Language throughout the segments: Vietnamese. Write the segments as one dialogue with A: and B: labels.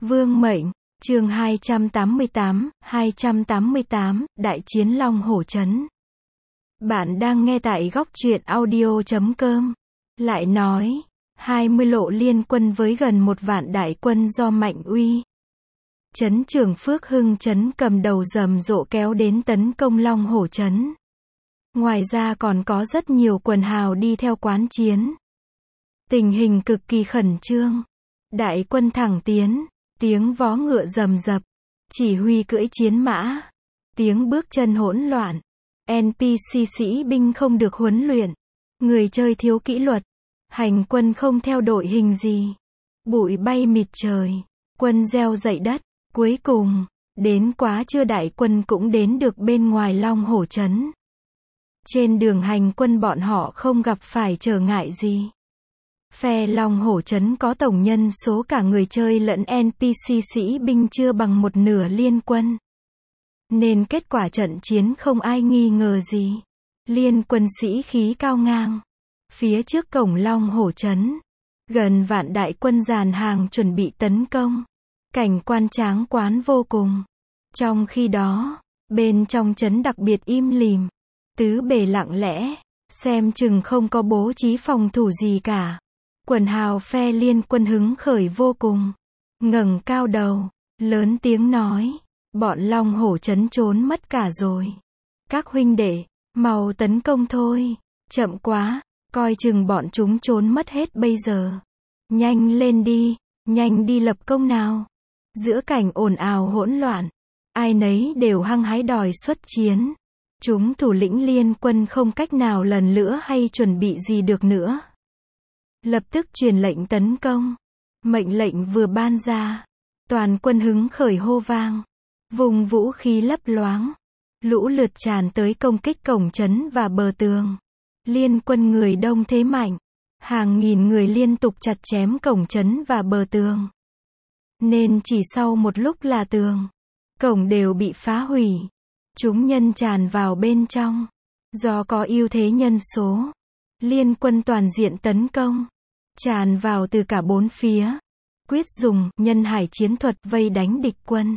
A: Vương mệnh, chương 288, Đại chiến Long Hổ Trấn. Bạn đang nghe tại góc truyện audio.com. Lại nói, 20 lộ liên quân với gần 1 vạn đại quân do Mạnh Uy, trấn trưởng Phước Hưng trấn cầm đầu rầm rộ kéo đến tấn công Long Hổ Trấn. Ngoài ra còn có rất nhiều quần hào đi theo quán chiến. Tình hình cực kỳ khẩn trương. Đại quân thẳng tiến, tiếng vó ngựa rầm rập, chỉ huy cưỡi chiến mã, tiếng bước chân hỗn loạn. NPC sĩ binh không được huấn luyện, người chơi thiếu kỷ luật, hành quân không theo đội hình gì. Bụi bay mịt trời, quân gieo dậy đất. Cuối cùng, đến quá trưa đại quân cũng đến được bên ngoài Long Hổ Trấn. Trên đường hành quân bọn họ không gặp phải trở ngại gì. Phe Long Hổ Trấn có tổng nhân số cả người chơi lẫn NPC sĩ binh chưa bằng một nửa liên quân. Nên kết quả trận chiến không ai nghi ngờ gì. Liên quân sĩ khí cao ngang. Phía trước cổng Long Hổ Trấn, gần vạn đại quân dàn hàng chuẩn bị tấn công. Cảnh quan tráng quán vô cùng. Trong khi đó, bên trong trấn đặc biệt im lìm, tứ bề lặng lẽ, xem chừng không có bố trí phòng thủ gì cả. Quần hào phe liên quân hứng khởi vô cùng, ngẩng cao đầu, lớn tiếng nói, bọn Long Hổ Trấn trốn mất cả rồi. Các huynh đệ, mau tấn công thôi, chậm quá, coi chừng bọn chúng trốn mất hết bây giờ. Nhanh đi lập công nào. Giữa cảnh ồn ào hỗn loạn, ai nấy đều hăng hái đòi xuất chiến. Chúng thủ lĩnh liên quân không cách nào lần nữa hay chuẩn bị gì được nữa. Lập tức truyền lệnh tấn công. Mệnh lệnh vừa ban ra, toàn quân hứng khởi hô vang, vùng vũ khí lấp loáng, lũ lượt tràn tới công kích cổng trấn và bờ tường. Liên quân người đông thế mạnh, hàng nghìn người liên tục chặt chém cổng trấn và bờ tường. Nên chỉ sau một lúc là tường, cổng đều bị phá hủy. Chúng nhân tràn vào bên trong. Do có ưu thế nhân số, liên quân toàn diện tấn công, tràn vào từ cả bốn phía, quyết dùng nhân hải chiến thuật vây đánh địch quân.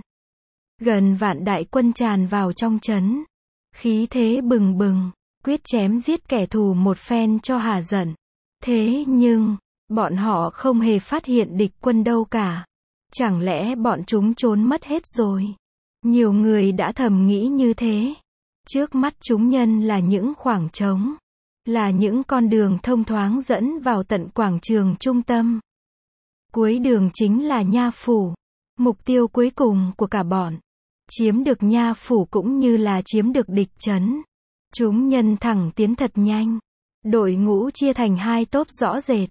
A: Gần vạn đại quân tràn vào trong trấn, khí thế bừng bừng, quyết chém giết kẻ thù một phen cho hả giận. Thế nhưng, bọn họ không hề phát hiện địch quân đâu cả. Chẳng lẽ bọn chúng trốn mất hết rồi? Nhiều người đã thầm nghĩ như thế. Trước mắt chúng nhân là những khoảng trống, là những con đường thông thoáng dẫn vào tận quảng trường trung tâm. Cuối đường chính là Nha Phủ, mục tiêu cuối cùng của cả bọn. Chiếm được Nha Phủ cũng như là chiếm được địch trấn. Chúng nhân thẳng tiến thật nhanh. Đội ngũ chia thành hai tốp rõ rệt.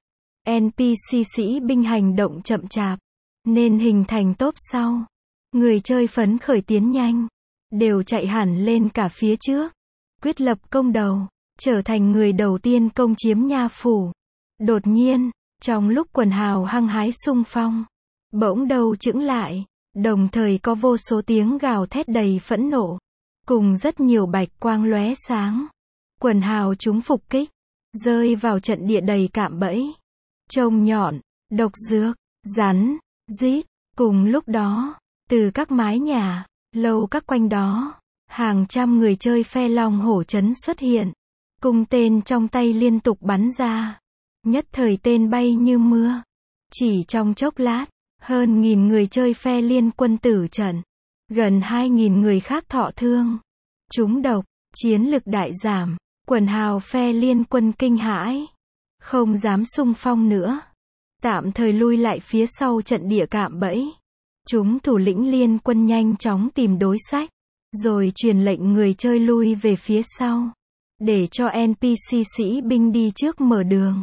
A: NPC sĩ binh hành động chậm chạp, nên hình thành tốp sau. Người chơi phấn khởi tiến nhanh, đều chạy hẳn lên cả phía trước, quyết lập công đầu, trở thành người đầu tiên công chiếm Nha Phủ. Đột nhiên, trong lúc quần hào hăng hái xung phong, bỗng đầu chững lại, đồng thời có vô số tiếng gào thét đầy phẫn nộ, cùng rất nhiều bạch quang lóe sáng. Quần hào chúng phục kích, rơi vào trận địa đầy cạm bẫy, trông nhọn, độc dược, rắn, rít. Cùng lúc đó, từ các mái nhà, lầu các quanh đó, hàng trăm người chơi phe Long Hổ Trấn xuất hiện. Cung tên trong tay liên tục bắn ra. Nhất thời tên bay như mưa. Chỉ trong chốc lát, hơn 1000 người chơi phe liên quân tử trận. Gần 2000 người khác thọ thương. Trúng độc, chiến lực đại giảm. Quần hào phe liên quân kinh hãi, không dám xung phong nữa. Tạm thời lui lại phía sau trận địa cạm bẫy. Chúng thủ lĩnh liên quân nhanh chóng tìm đối sách, rồi truyền lệnh người chơi lui về phía sau, để cho NPC sĩ binh đi trước mở đường.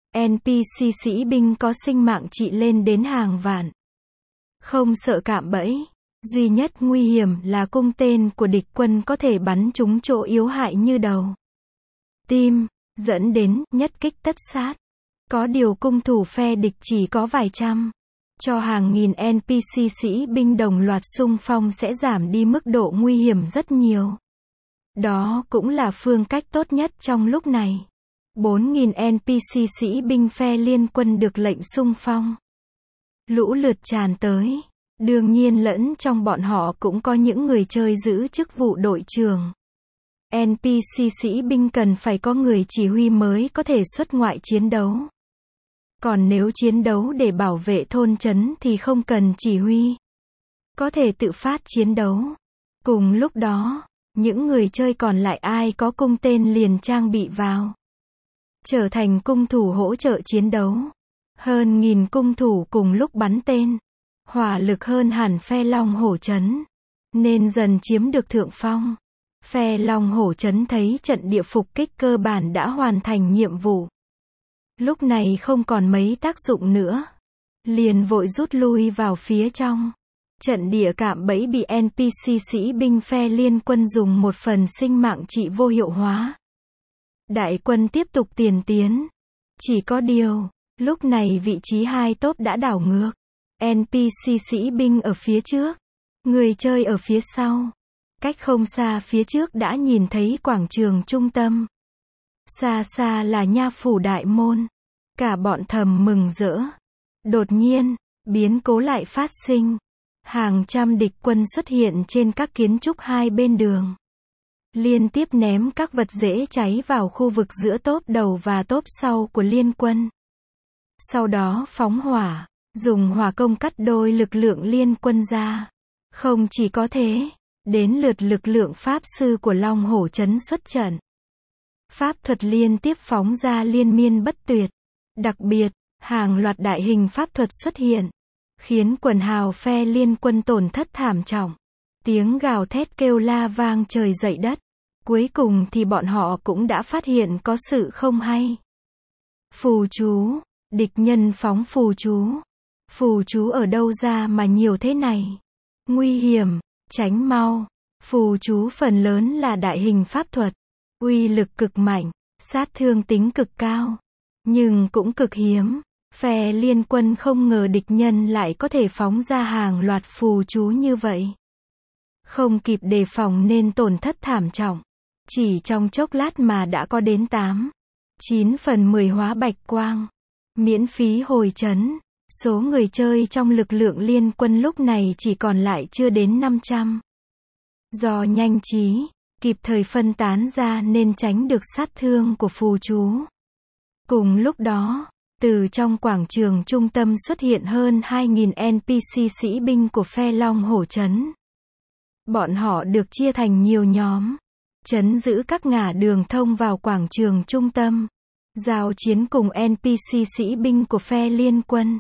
A: NPC sĩ binh có sinh mạng trị lên đến hàng vạn. Không sợ cạm bẫy, duy nhất nguy hiểm là cung tên của địch quân có thể bắn trúng chỗ yếu hại như đầu, tim, dẫn đến nhất kích tất sát. Có điều cung thủ phe địch chỉ có vài trăm, cho hàng nghìn NPC sĩ binh đồng loạt xung phong sẽ giảm đi mức độ nguy hiểm rất nhiều. Đó cũng là phương cách tốt nhất trong lúc này. 4000 NPC sĩ binh phe liên quân được lệnh xung phong. Lũ lượt tràn tới, Đương nhiên lẫn trong bọn họ cũng có những người chơi giữ chức vụ đội trưởng. NPC sĩ binh cần phải có người chỉ huy mới có thể xuất ngoại chiến đấu. Còn nếu chiến đấu để bảo vệ thôn trấn thì không cần chỉ huy. Có thể tự phát chiến đấu. Cùng lúc đó, những người chơi còn lại ai có cung tên liền trang bị vào. Trở thành cung thủ hỗ trợ chiến đấu. Hơn 1000 cung thủ cùng lúc bắn tên. Hỏa lực hơn hẳn phe Long Hổ trấn. Nên dần chiếm được thượng phong. Phe Long Hổ trấn thấy trận địa phục kích cơ bản đã hoàn thành nhiệm vụ. Lúc này không còn mấy tác dụng nữa. Liền vội rút lui vào phía trong. Trận địa cạm bẫy bị NPC sĩ binh phe liên quân dùng một phần sinh mạng trị vô hiệu hóa. Đại quân tiếp tục tiền tiến. Chỉ có điều, lúc này vị trí hai tốp đã đảo ngược. NPC sĩ binh ở phía trước. Người chơi ở phía sau. Cách không xa phía trước đã nhìn thấy quảng trường trung tâm. Xa xa là nha phủ đại môn. Cả bọn thầm mừng rỡ. Đột nhiên, biến cố lại phát sinh. Hàng trăm địch quân xuất hiện trên các kiến trúc hai bên đường. Liên tiếp ném các vật dễ cháy vào khu vực giữa tốp đầu và tốp sau của liên quân. Sau đó phóng hỏa, dùng hỏa công cắt đôi lực lượng liên quân ra. Không chỉ có thế, đến lượt lực lượng pháp sư của Long Hổ trấn xuất trận. Pháp thuật liên tiếp phóng ra liên miên bất tuyệt. Đặc biệt, hàng loạt đại hình pháp thuật xuất hiện, khiến quần hào phe liên quân tổn thất thảm trọng. Tiếng gào thét kêu la vang trời dậy đất. Cuối cùng thì bọn họ cũng đã phát hiện có sự không hay. Phù chú, địch nhân phóng phù chú. Phù chú ở đâu ra mà nhiều thế này? Nguy hiểm, tránh mau. Phù chú phần lớn là đại hình pháp thuật, uy lực cực mạnh, sát thương tính cực cao, nhưng cũng cực hiếm. Phe liên quân không ngờ địch nhân lại có thể phóng ra hàng loạt phù chú như vậy. Không kịp đề phòng nên tổn thất thảm trọng. Chỉ trong chốc lát mà đã có đến 9/10 hóa bạch quang. Miễn phí hồi trấn. Số người chơi trong lực lượng liên quân lúc này chỉ còn lại chưa đến 500. Do nhanh trí, kịp thời phân tán ra nên tránh được sát thương của phù chú. Cùng lúc đó, từ trong quảng trường trung tâm xuất hiện hơn 2000 NPC sĩ binh của phe Long Hổ trấn. Bọn họ được chia thành nhiều nhóm, trấn giữ các ngả đường thông vào quảng trường trung tâm, giao chiến cùng NPC sĩ binh của phe liên quân.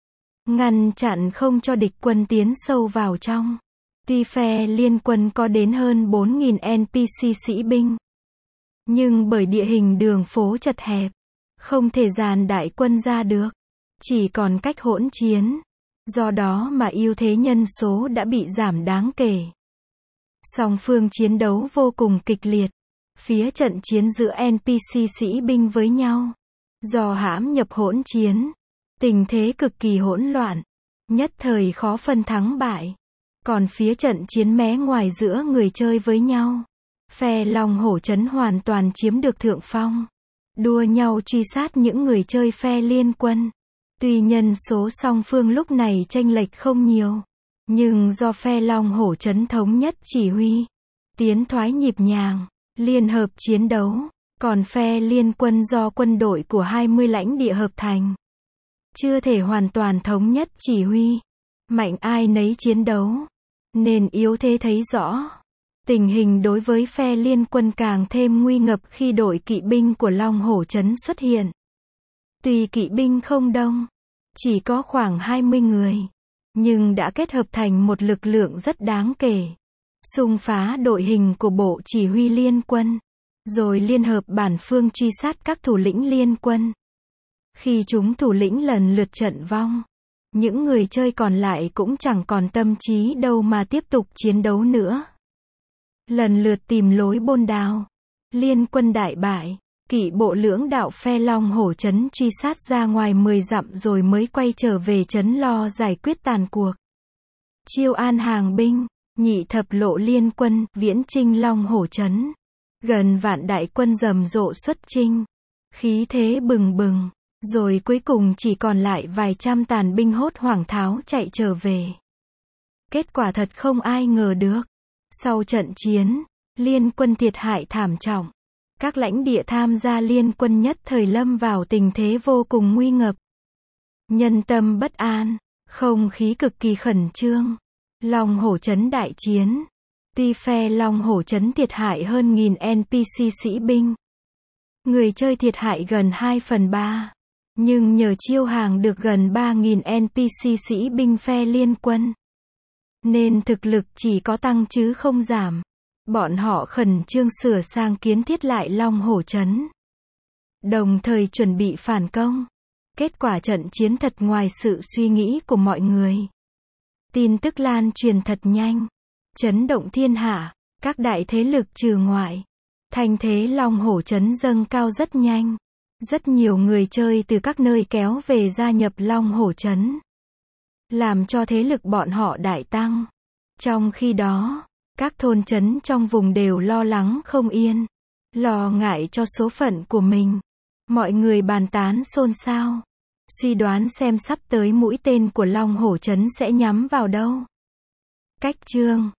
A: Ngăn chặn không cho địch quân tiến sâu vào trong. Tuy phe liên quân có đến hơn 4000 NPC sĩ binh, nhưng bởi địa hình đường phố chật hẹp, không thể dàn đại quân ra được. Chỉ còn cách hỗn chiến. Do đó mà ưu thế nhân số đã bị giảm đáng kể. Song phương chiến đấu vô cùng kịch liệt. Phía trận chiến giữa NPC sĩ binh với nhau. Do hãm nhập hỗn chiến, tình thế cực kỳ hỗn loạn. Nhất thời khó phân thắng bại. Còn phía trận chiến mé ngoài giữa người chơi với nhau, phe Long Hổ trấn hoàn toàn chiếm được thượng phong. Đua nhau truy sát những người chơi phe liên quân. Tuy nhân số song phương lúc này chênh lệch không nhiều, nhưng do phe Long Hổ trấn thống nhất chỉ huy, tiến thoái nhịp nhàng, liên hợp chiến đấu, còn phe liên quân do quân đội của 20 lãnh địa hợp thành, chưa thể hoàn toàn thống nhất chỉ huy, mạnh ai nấy chiến đấu, nên yếu thế thấy rõ. Tình hình đối với phe liên quân càng thêm nguy ngập khi đội kỵ binh của Long Hổ trấn xuất hiện. Tuy kỵ binh không đông, chỉ có khoảng 20 người, nhưng đã kết hợp thành một lực lượng rất đáng kể, xung phá đội hình của bộ chỉ huy liên quân, rồi liên hợp bản phương truy sát các thủ lĩnh liên quân. Khi chúng thủ lĩnh lần lượt trận vong, những người chơi còn lại cũng chẳng còn tâm trí đâu mà tiếp tục chiến đấu nữa. Lần lượt tìm lối bôn đào, liên quân đại bại, kỵ bộ lưỡng đạo phe Long Hổ trấn truy sát ra ngoài 10 dặm rồi mới quay trở về trấn lo giải quyết tàn cuộc. Chiêu an hàng binh, nhị thập lộ liên quân, viễn chinh Long Hổ trấn. Gần vạn đại quân rầm rộ xuất chinh, khí thế bừng bừng, rồi cuối cùng chỉ còn lại vài trăm tàn binh hốt hoảng tháo chạy trở về. Kết quả thật không ai ngờ được. Sau trận chiến, liên quân thiệt hại thảm trọng. Các lãnh địa tham gia liên quân nhất thời lâm vào tình thế vô cùng nguy ngập. Nhân tâm bất an, không khí cực kỳ khẩn trương. Long Hổ trấn đại chiến. Tuy phe Long Hổ trấn thiệt hại hơn 1000 NPC sĩ binh. Người chơi thiệt hại gần 2/3. Nhưng nhờ chiêu hàng được gần 3000 NPC sĩ binh phe liên quân. Nên thực lực chỉ có tăng chứ không giảm. Bọn họ khẩn trương sửa sang kiến thiết lại Long Hổ trấn. Đồng thời chuẩn bị phản công. Kết quả trận chiến thật ngoài sự suy nghĩ của mọi người. Tin tức lan truyền thật nhanh. Chấn động thiên hạ. Các đại thế lực trừ ngoại. Thanh thế Long Hổ trấn dâng cao rất nhanh. Rất nhiều người chơi từ các nơi kéo về gia nhập Long Hổ trấn. Làm cho thế lực bọn họ đại tăng. Trong khi đó, các thôn trấn trong vùng đều lo lắng không yên. Lo ngại cho số phận của mình. Mọi người bàn tán xôn xao. Suy đoán xem sắp tới mũi tên của Long Hổ trấn sẽ nhắm vào đâu. Cách chương